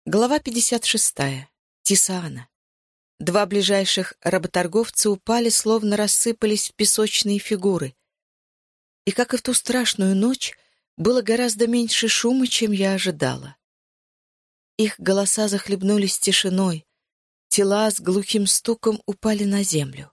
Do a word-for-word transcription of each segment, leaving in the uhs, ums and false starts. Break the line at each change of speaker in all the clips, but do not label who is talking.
Глава пятьдесят шестая. Тисаана. Два ближайших работорговца упали, словно рассыпались в песочные фигуры. И, как и в ту страшную ночь, было гораздо меньше шума, чем я ожидала. Их голоса захлебнулись тишиной, тела с глухим стуком упали на землю.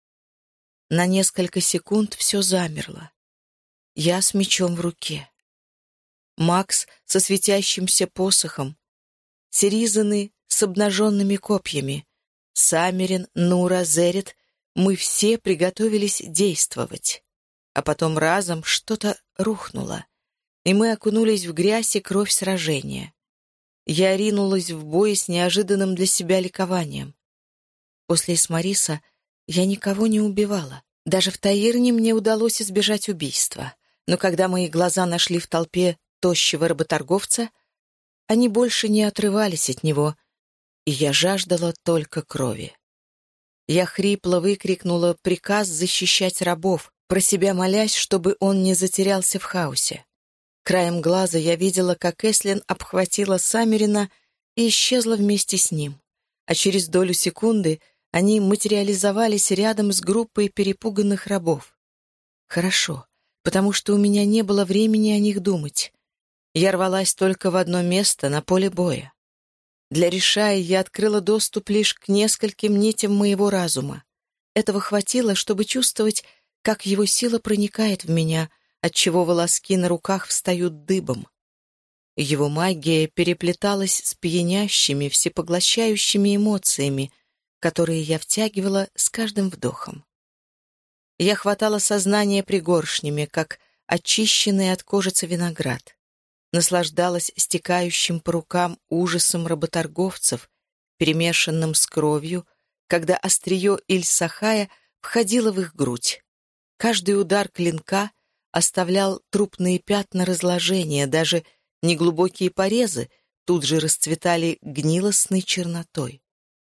На несколько секунд все замерло. Я с мечом в руке. Макс со светящимся посохом, Сиризаны с обнаженными копьями, Саммерин, Нура, Зерет — мы все приготовились действовать. А потом разом что-то рухнуло, и мы окунулись в грязь и кровь сражения. Я ринулась в бой с неожиданным для себя ликованием. После Исмариса я никого не убивала. Даже в Таирне мне удалось избежать убийства. Но когда мои глаза нашли в толпе тощего работорговца, они больше не отрывались от него, и я жаждала только крови. Я хрипло выкрикнула приказ защищать рабов, про себя молясь, чтобы он не затерялся в хаосе. Краем глаза я видела, как Эслин обхватила Саммерина и исчезла вместе с ним, а через долю секунды они материализовались рядом с группой перепуганных рабов. Хорошо, потому что у меня не было времени о них думать. Я рвалась только в одно место на поле боя. Для Ришаи я открыла доступ лишь к нескольким нитям моего разума. Этого хватило, чтобы чувствовать, как его сила проникает в меня, отчего волоски на руках встают дыбом. Его магия переплеталась с пьянящими, всепоглощающими эмоциями, которые я втягивала с каждым вдохом. Я хватала сознание пригоршнями, как очищенный от кожицы виноград. Наслаждалась стекающим по рукам ужасом работорговцев, перемешанным с кровью, когда острие Иль-Сахая входило в их грудь. Каждый удар клинка оставлял трупные пятна разложения, даже неглубокие порезы тут же расцветали гнилостной чернотой.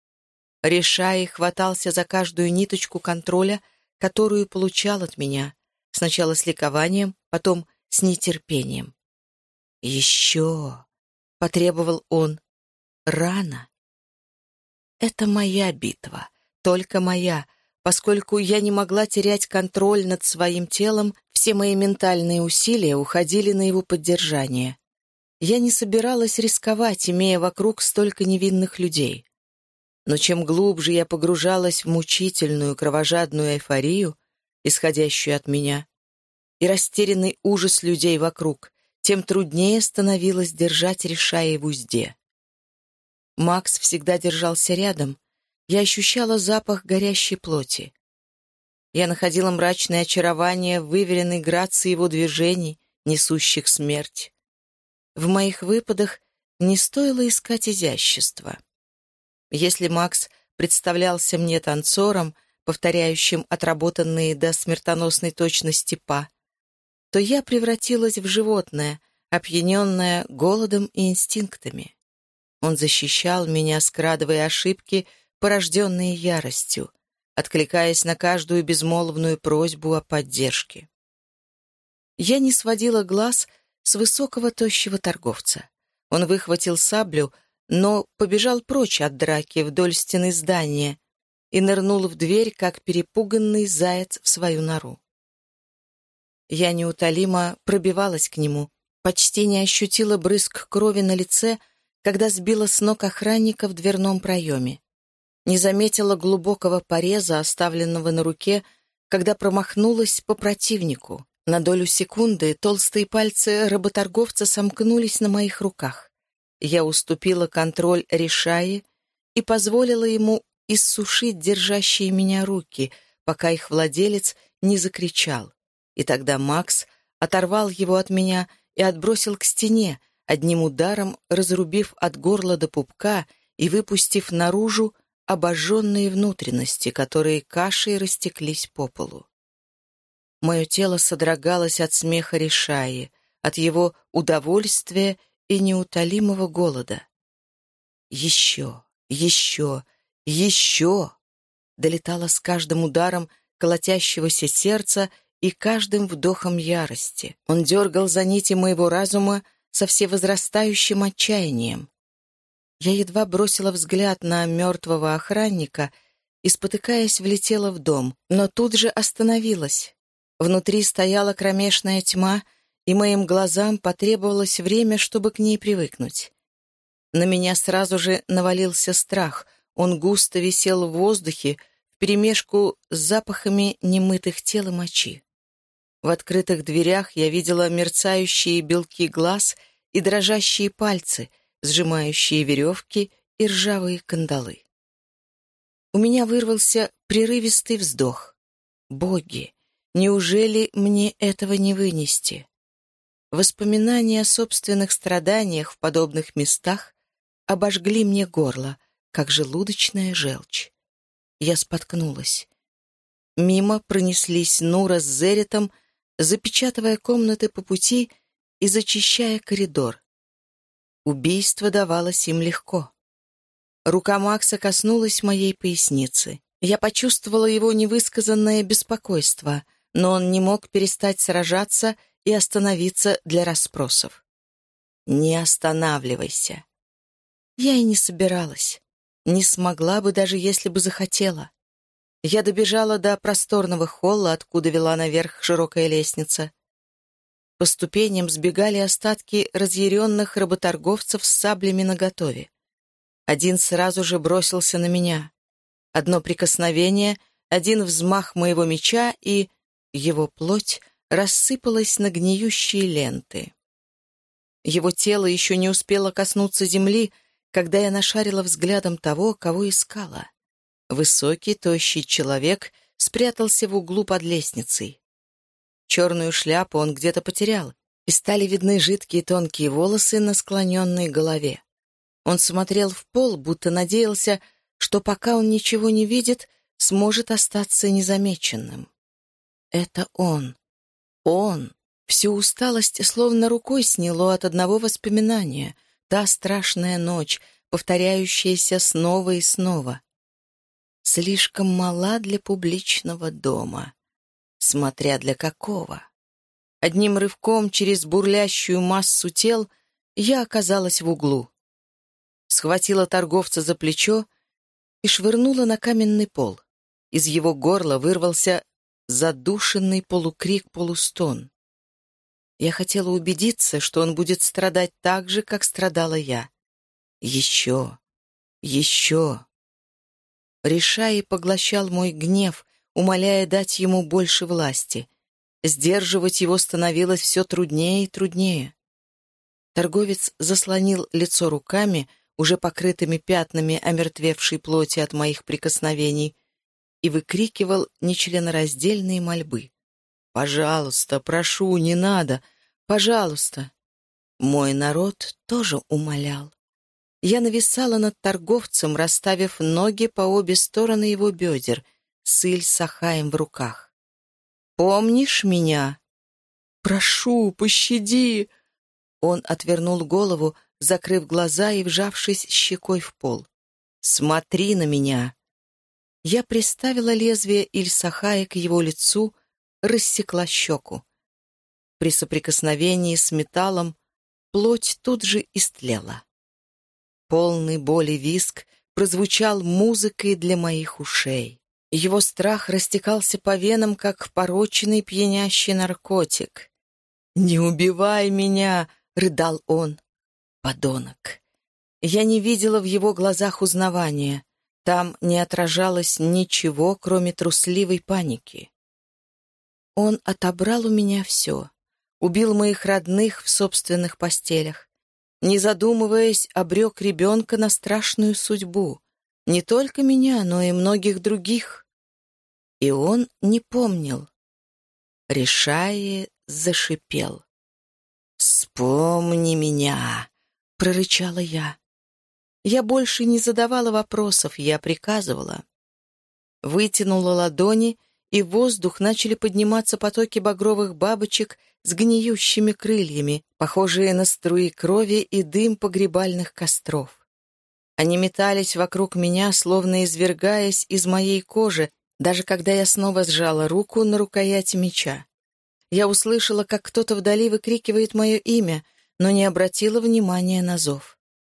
Ришаи хватался за каждую ниточку контроля, которую получал от меня, сначала с ликованием, потом с нетерпением. «Еще!» — потребовал он. «Рано!» Это моя битва, только моя, поскольку я не могла терять контроль над своим телом, все мои ментальные усилия уходили на его поддержание. Я не собиралась рисковать, имея вокруг столько невинных людей. Но чем глубже я погружалась в мучительную, кровожадную эйфорию, исходящую от меня, и растерянный ужас людей вокруг, тем труднее становилось держать Ришаи в узде. Макс всегда держался рядом. Я ощущала запах горящей плоти. Я находила мрачное очарование в выверенной грации его движений, несущих смерть. В моих выпадах не стоило искать изящества. Если Макс представлялся мне танцором, повторяющим отработанные до смертоносной точности па, то я превратилась в животное, опьяненное голодом и инстинктами. Он защищал меня, скрадывая ошибки, порожденные яростью, откликаясь на каждую безмолвную просьбу о поддержке. Я не сводила глаз с высокого тощего торговца. Он выхватил саблю, но побежал прочь от драки вдоль стены здания и нырнул в дверь, как перепуганный заяц в свою нору. Я неутолимо пробивалась к нему, почти не ощутила брызг крови на лице, когда сбила с ног охранника в дверном проеме. Не заметила глубокого пореза, оставленного на руке, когда промахнулась по противнику. На долю секунды толстые пальцы работорговца сомкнулись на моих руках. Я уступила контроль Ришаи и позволила ему иссушить держащие меня руки, пока их владелец не закричал. И тогда Макс оторвал его от меня и отбросил к стене, одним ударом разрубив от горла до пупка и выпустив наружу обожженные внутренности, которые кашей растеклись по полу. Мое тело содрогалось от смеха Ришаи, от его удовольствия и неутолимого голода. «Еще, еще, еще!» долетало с каждым ударом колотящегося сердца и каждым вдохом ярости. Он дергал за нити моего разума со всевозрастающим отчаянием. Я едва бросила взгляд на мертвого охранника и, спотыкаясь, влетела в дом, но тут же остановилась. Внутри стояла кромешная тьма, и моим глазам потребовалось время, чтобы к ней привыкнуть. На меня сразу же навалился страх. Он густо висел в воздухе, вперемешку с запахами немытых тел и мочи. В открытых дверях я видела мерцающие белки глаз и дрожащие пальцы, сжимающие веревки и ржавые кандалы. У меня вырвался прерывистый вздох. Боги, неужели мне этого не вынести? Воспоминания о собственных страданиях в подобных местах обожгли мне горло, как желудочная желчь. Я споткнулась. Мимо пронеслись Нура с Зеритом, запечатывая комнаты по пути и зачищая коридор. Убийство давалось им легко. Рука Макса коснулась моей поясницы. Я почувствовала его невысказанное беспокойство, но он не мог перестать сражаться и остановиться для расспросов. «Не останавливайся». Я и не собиралась. Не смогла бы, даже если бы захотела. Я добежала до просторного холла, откуда вела наверх широкая лестница. По ступеням сбегали остатки разъяренных работорговцев с саблями наготове. Один сразу же бросился на меня. Одно прикосновение, один взмах моего меча, и его плоть рассыпалась на гниющие ленты. Его тело еще не успело коснуться земли, когда я нашарила взглядом того, кого искала. Высокий, тощий человек спрятался в углу под лестницей. Черную шляпу он где-то потерял, и стали видны жидкие тонкие волосы на склоненной голове. Он смотрел в пол, будто надеялся, что пока он ничего не видит, сможет остаться незамеченным. Это он. Он. Всю усталость словно рукой сняло от одного воспоминания. Та страшная ночь, повторяющаяся снова и снова. Слишком мала для публичного дома. Смотря для какого. Одним рывком через бурлящую массу тел я оказалась в углу. Схватила торговца за плечо и швырнула на каменный пол. Из его горла вырвался задушенный полукрик-полустон. Я хотела убедиться, что он будет страдать так же, как страдала я. Еще, еще. Решай поглощал мой гнев, умоляя дать ему больше власти. Сдерживать его становилось все труднее и труднее. Торговец заслонил лицо руками, уже покрытыми пятнами омертвевшей плоти от моих прикосновений, и выкрикивал нечленораздельные мольбы. «Пожалуйста, прошу, не надо! Пожалуйста!» Мой народ тоже умолял. Я нависала над торговцем, расставив ноги по обе стороны его бедер, с Иль-Сахаем в руках. «Помнишь меня?» «Прошу, пощади!» Он отвернул голову, закрыв глаза и вжавшись щекой в пол. «Смотри на меня!» Я приставила лезвие Иль-Сахая к его лицу, рассекла щеку. При соприкосновении с металлом плоть тут же истлела. Полный боли визг прозвучал музыкой для моих ушей. Его страх растекался по венам, как порочный пьянящий наркотик. «Не убивай меня!» — рыдал он. Подонок. Я не видела в его глазах узнавания. Там не отражалось ничего, кроме трусливой паники. Он отобрал у меня все. Убил моих родных в собственных постелях. Не задумываясь, обрек ребенка на страшную судьбу. Не только меня, но и многих других. И он не помнил. Решая, зашипел. «Вспомни меня!» — прорычала я. Я больше не задавала вопросов, я приказывала. Вытянула ладони, и в воздух начали подниматься потоки багровых бабочек с гниющими крыльями, похожие на струи крови и дым погребальных костров. Они метались вокруг меня, словно извергаясь из моей кожи, даже когда я снова сжала руку на рукояти меча. Я услышала, как кто-то вдали выкрикивает мое имя, но не обратила внимания на зов.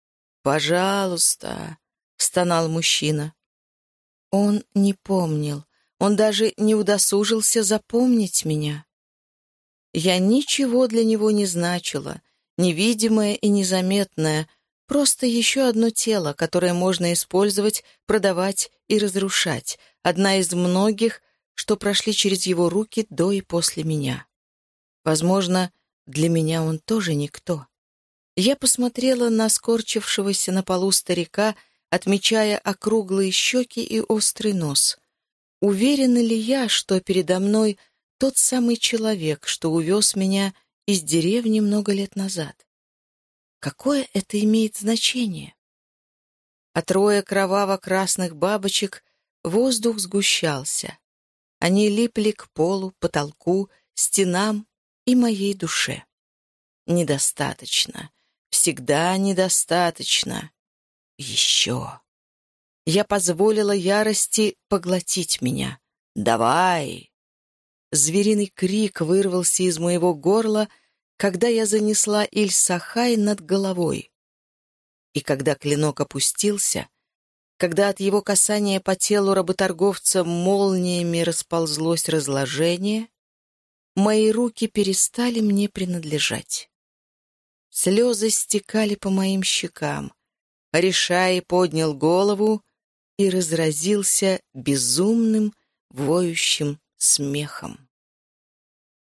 «Пожалуйста», — стонал мужчина. Он не помнил, он даже не удосужился запомнить меня. Я ничего для него не значила, невидимое и незаметное, просто еще одно тело, которое можно использовать, продавать и разрушать, одна из многих, что прошли через его руки до и после меня. Возможно, для меня он тоже никто. Я посмотрела на скорчившегося на полу старика, отмечая округлые щеки и острый нос. Уверена ли я, что передо мной тот самый человек, что увез меня из деревни много лет назад? Какое это имеет значение? От роя кроваво-красных бабочек воздух сгущался. Они липли к полу, потолку, стенам и моей душе. Недостаточно. Всегда недостаточно. Еще. Я позволила ярости поглотить меня. «Давай!» Звериный крик вырвался из моего горла, когда я занесла Иль-Сахай над головой. И когда клинок опустился, когда от его касания по телу работорговца молниями расползлось разложение, мои руки перестали мне принадлежать. Слезы стекали по моим щекам. Решай поднял голову и разразился безумным, воющим смехом.